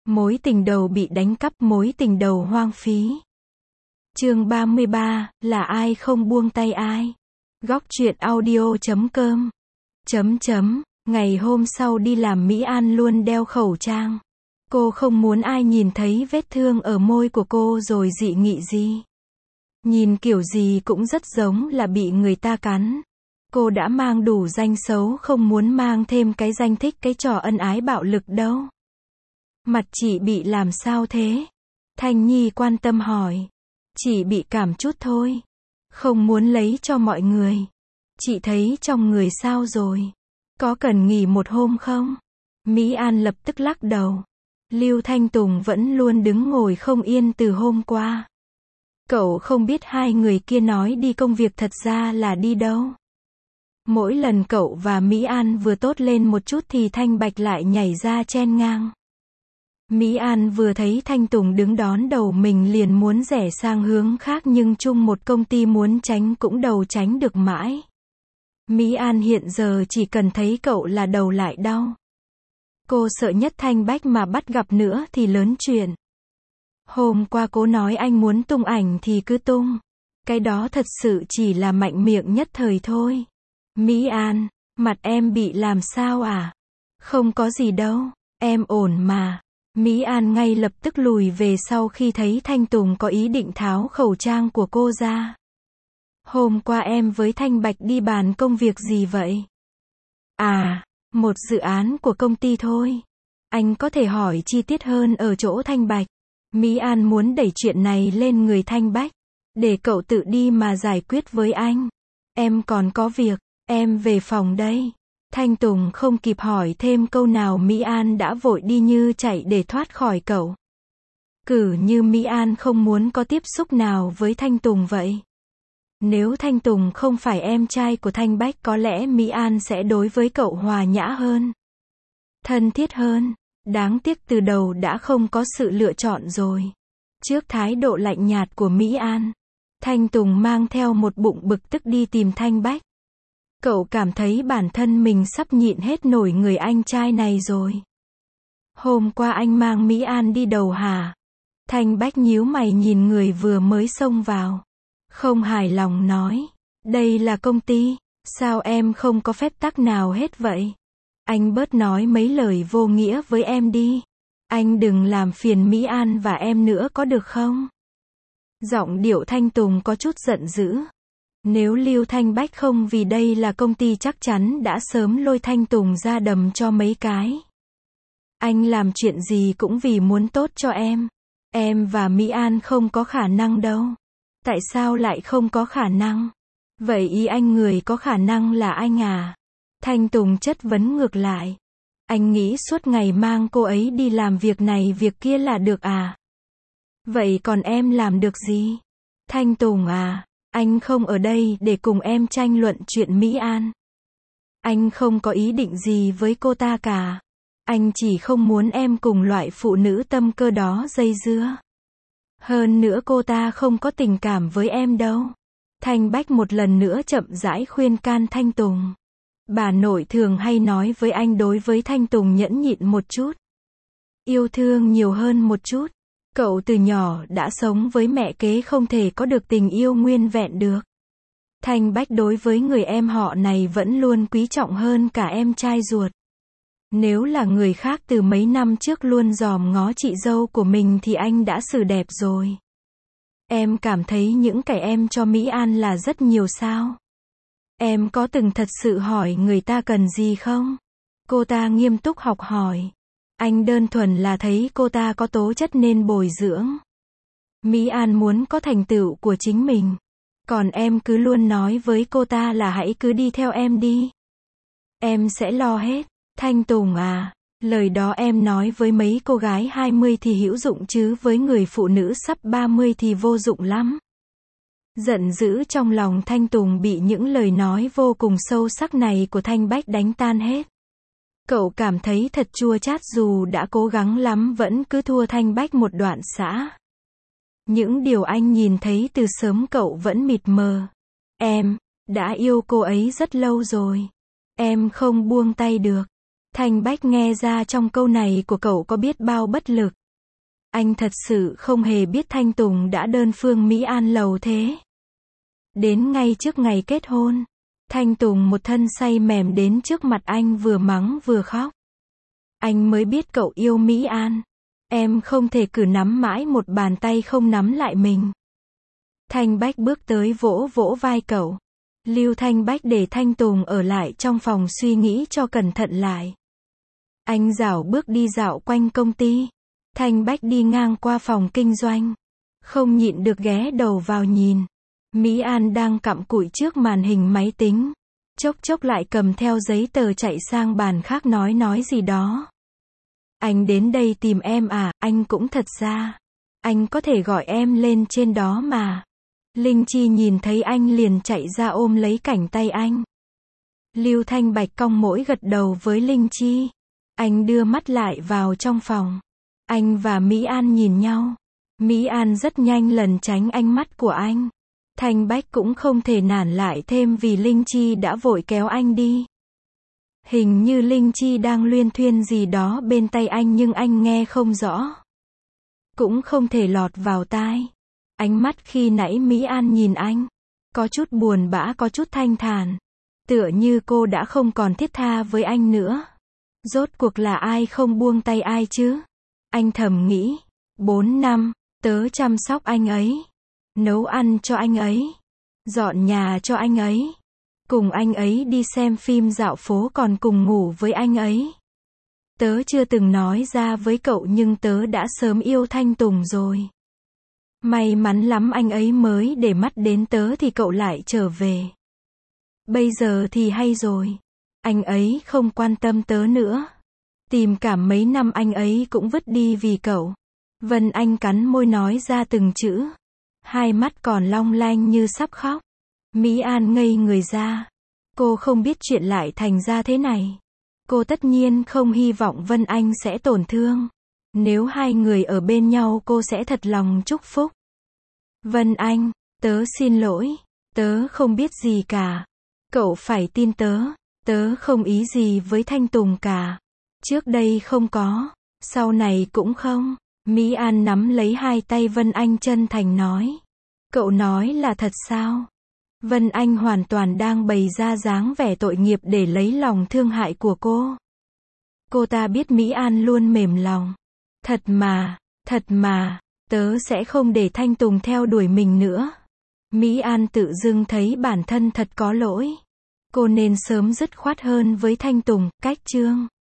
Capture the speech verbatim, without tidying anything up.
Mối tình đầu bị đánh cắp, mối tình đầu hoang phí. Chương ba mươi ba, là ai không buông tay ai. Góc truyện audio chấm com. Chấm chấm, ngày hôm sau đi làm Mỹ An luôn đeo khẩu trang. Cô không muốn ai nhìn thấy vết thương ở môi của cô rồi dị nghị gì. Nhìn kiểu gì cũng rất giống là bị người ta cắn. Cô đã mang đủ danh xấu, không muốn mang thêm cái danh thích cái trò ân ái bạo lực đâu. Mặt chị bị làm sao thế? Thanh Nhi quan tâm hỏi. Chỉ bị cảm chút thôi. Không muốn lấy cho mọi người. Chị thấy trong người sao rồi? Có cần nghỉ một hôm không? Mỹ An lập tức lắc đầu. Lưu Thanh Tùng vẫn luôn đứng ngồi không yên từ hôm qua. Cậu không biết hai người kia nói đi công việc thật ra là đi đâu. Mỗi lần cậu và Mỹ An vừa tốt lên một chút thì Thanh Bạch lại nhảy ra chen ngang. Mỹ An vừa thấy Thanh Tùng đứng đón đầu mình liền muốn rẽ sang hướng khác, nhưng chung một công ty muốn tránh cũng đầu tránh được mãi. Mỹ An hiện giờ chỉ cần thấy cậu là đầu lại đau. Cô sợ nhất Thanh Bách mà bắt gặp nữa thì lớn chuyện. Hôm qua cô nói anh muốn tung ảnh thì cứ tung. Cái đó thật sự chỉ là mạnh miệng nhất thời thôi. Mỹ An, mặt em bị làm sao à? Không có gì đâu, em ổn mà. Mỹ An ngay lập tức lùi về sau khi thấy Thanh Tùng có ý định tháo khẩu trang của cô ra. Hôm qua em với Thanh Bạch đi bàn công việc gì vậy? À, một dự án của công ty thôi. Anh có thể hỏi chi tiết hơn ở chỗ Thanh Bạch. Mỹ An muốn đẩy chuyện này lên người Thanh Bách. Để cậu tự đi mà giải quyết với anh. Em còn có việc, em về phòng đây. Thanh Tùng không kịp hỏi thêm câu nào, Mỹ An đã vội đi như chạy để thoát khỏi cậu. Cứ như Mỹ An không muốn có tiếp xúc nào với Thanh Tùng vậy. Nếu Thanh Tùng không phải em trai của Thanh Bách, có lẽ Mỹ An sẽ đối với cậu hòa nhã hơn, thân thiết hơn. Đáng tiếc từ đầu đã không có sự lựa chọn rồi. Trước thái độ lạnh nhạt của Mỹ An, Thanh Tùng mang theo một bụng bực tức đi tìm Thanh Bách. Cậu cảm thấy bản thân mình sắp nhịn hết nổi người anh trai này rồi. Hôm qua anh mang Mỹ An đi đâu hả? Thanh Bách nhíu mày nhìn người vừa mới xông vào. Không hài lòng nói. Đây là công ty, sao em không có phép tắc nào hết vậy? Anh bớt nói mấy lời vô nghĩa với em đi. Anh đừng làm phiền Mỹ An và em nữa có được không? Giọng điệu Thanh Tùng có chút giận dữ. Nếu Lưu Thanh Bách không vì đây là công ty chắc chắn đã sớm lôi Thanh Tùng ra đầm cho mấy cái. Anh làm chuyện gì cũng vì muốn tốt cho em. Em và Mỹ An không có khả năng đâu. Tại sao lại không có khả năng? Vậy ý anh người có khả năng là anh à? Thanh Tùng chất vấn ngược lại. Anh nghĩ suốt ngày mang cô ấy đi làm việc này việc kia là được à? Vậy còn em làm được gì? Thanh Tùng à, anh không ở đây để cùng em tranh luận chuyện Mỹ An. Anh không có ý định gì với cô ta cả. Anh chỉ không muốn em cùng loại phụ nữ tâm cơ đó dây dưa. Hơn nữa cô ta không có tình cảm với em đâu. Thanh Bách một lần nữa chậm rãi khuyên can Thanh Tùng. Bà nội thường hay nói với anh đối với Thanh Tùng nhẫn nhịn một chút. Yêu thương nhiều hơn một chút. Cậu từ nhỏ đã sống với mẹ kế, không thể có được tình yêu nguyên vẹn được. Thanh Bách đối với người em họ này vẫn luôn quý trọng hơn cả em trai ruột. Nếu là người khác từ mấy năm trước luôn dòm ngó chị dâu của mình thì anh đã xử đẹp rồi. Em cảm thấy những cái em cho Mỹ An là rất nhiều sao? Em có từng thật sự hỏi người ta cần gì không? Cô ta nghiêm túc học hỏi. Anh đơn thuần là thấy cô ta có tố chất nên bồi dưỡng. Mỹ An muốn có thành tựu của chính mình. Còn em cứ luôn nói với cô ta là hãy cứ đi theo em đi. Em sẽ lo hết. Thanh Tùng à, lời đó em nói với mấy cô gái hai mươi thì hữu dụng chứ với người phụ nữ sắp ba mươi thì vô dụng lắm. Giận dữ trong lòng Thanh Tùng bị những lời nói vô cùng sâu sắc này của Thanh Bách đánh tan hết. Cậu cảm thấy thật chua chát, dù đã cố gắng lắm vẫn cứ thua Thanh Bách một đoạn xã. Những điều anh nhìn thấy từ sớm cậu vẫn mịt mờ. Em đã yêu cô ấy rất lâu rồi. Em không buông tay được. Thanh Bách nghe ra trong câu này của cậu có biết bao bất lực. Anh thật sự không hề biết Thanh Tùng đã đơn phương Mỹ An lầu thế. Đến ngay trước ngày kết hôn, Thanh Tùng một thân say mềm đến trước mặt anh vừa mắng vừa khóc. Anh mới biết cậu yêu Mỹ An. Em không thể cứ nắm mãi một bàn tay không nắm lại mình. Thanh Bách bước tới vỗ vỗ vai cậu. Lưu Thanh Bách để Thanh Tùng ở lại trong phòng suy nghĩ cho cẩn thận lại. Anh dảo bước đi dạo quanh công ty. Thanh Bách đi ngang qua phòng kinh doanh. Không nhịn được ghé đầu vào nhìn. Mỹ An đang cặm cụi trước màn hình máy tính. Chốc chốc lại cầm theo giấy tờ chạy sang bàn khác nói nói gì đó. Anh đến đây tìm em à, anh cũng thật ra. Anh có thể gọi em lên trên đó mà. Linh Chi nhìn thấy anh liền chạy ra ôm lấy cảnh tay anh. Lưu Thanh Bạch cong mỗi gật đầu với Linh Chi. Anh đưa mắt lại vào trong phòng. Anh và Mỹ An nhìn nhau. Mỹ An rất nhanh lần tránh ánh mắt của anh. Thanh Bách cũng không thể nản lại thêm vì Linh Chi đã vội kéo anh đi. Hình như Linh Chi đang luyên thuyên gì đó bên tay anh nhưng anh nghe không rõ. Cũng không thể lọt vào tai. Ánh mắt khi nãy Mỹ An nhìn anh. Có chút buồn bã có chút thanh thản. Tựa như cô đã không còn thiết tha với anh nữa. Rốt cuộc là ai không buông tay ai chứ? Anh thầm nghĩ. Bốn năm, tớ chăm sóc anh ấy. Nấu ăn cho anh ấy. Dọn nhà cho anh ấy. Cùng anh ấy đi xem phim dạo phố còn cùng ngủ với anh ấy. Tớ chưa từng nói ra với cậu nhưng tớ đã sớm yêu Thanh Tùng rồi. May mắn lắm anh ấy mới để mắt đến tớ thì cậu lại trở về. Bây giờ thì hay rồi. Anh ấy không quan tâm tớ nữa. Tìm cả mấy năm anh ấy cũng vứt đi vì cậu. Vân Anh cắn môi nói ra từng chữ. Hai mắt còn long lanh như sắp khóc. Mỹ An ngây người ra. Cô không biết chuyện lại thành ra thế này. Cô tất nhiên không hy vọng Vân Anh sẽ tổn thương. Nếu hai người ở bên nhau cô sẽ thật lòng chúc phúc. Vân Anh, tớ xin lỗi. Tớ không biết gì cả. Cậu phải tin tớ. Tớ không ý gì với Thanh Tùng cả. Trước đây không có. Sau này cũng không. Mỹ An nắm lấy hai tay Vân Anh chân thành nói. Cậu nói là thật sao? Vân Anh hoàn toàn đang bày ra dáng vẻ tội nghiệp để lấy lòng thương hại của cô. Cô ta biết Mỹ An luôn mềm lòng. Thật mà, thật mà, tớ sẽ không để Thanh Tùng theo đuổi mình nữa. Mỹ An tự dưng thấy bản thân thật có lỗi. Cô nên sớm dứt khoát hơn với Thanh Tùng, cách chương.